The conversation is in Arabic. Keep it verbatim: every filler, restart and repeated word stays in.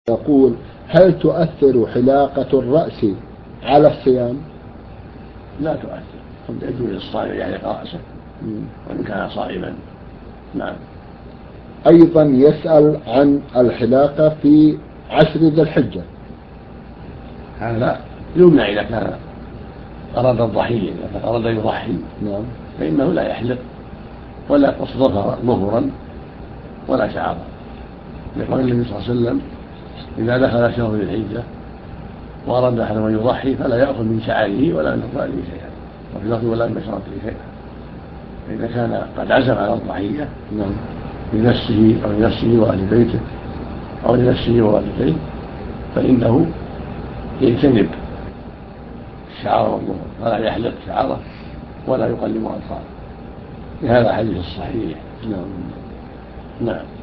يقول: هل تؤثر حلاقة الرأس على الصيام؟ لا تؤثر، يجوز للصائم يحلق رأسه وإن كان صائما. نعم. أيضا يسأل عن الحلاقة في عشر ذي الحجة. هذا يمنع إذا كان أراد الضحية، إذا كان أراد يضحي نعم فإنه لا يحلق ولا يقص ظهرا ولا شعرا، لقول النبي صلى الله عليه وسلم: إذا دخل شهر ذي الحجة وأراد أحد أن يضحي فلا يأخذ من شعره ولا من أظفاره شيئا، وفي لفظ ولا من بشرته شيئا. فإذا كان قد عزم على الضحية نعم لنفسه أو لنفسه وأهل بيته أو لنفسه ووالديه فإنه يجتنب الشعر والظهر، فلا يحلق شعره ولا يقلم أظفاره، لهذا الحديث الصحيح. نعم نعم.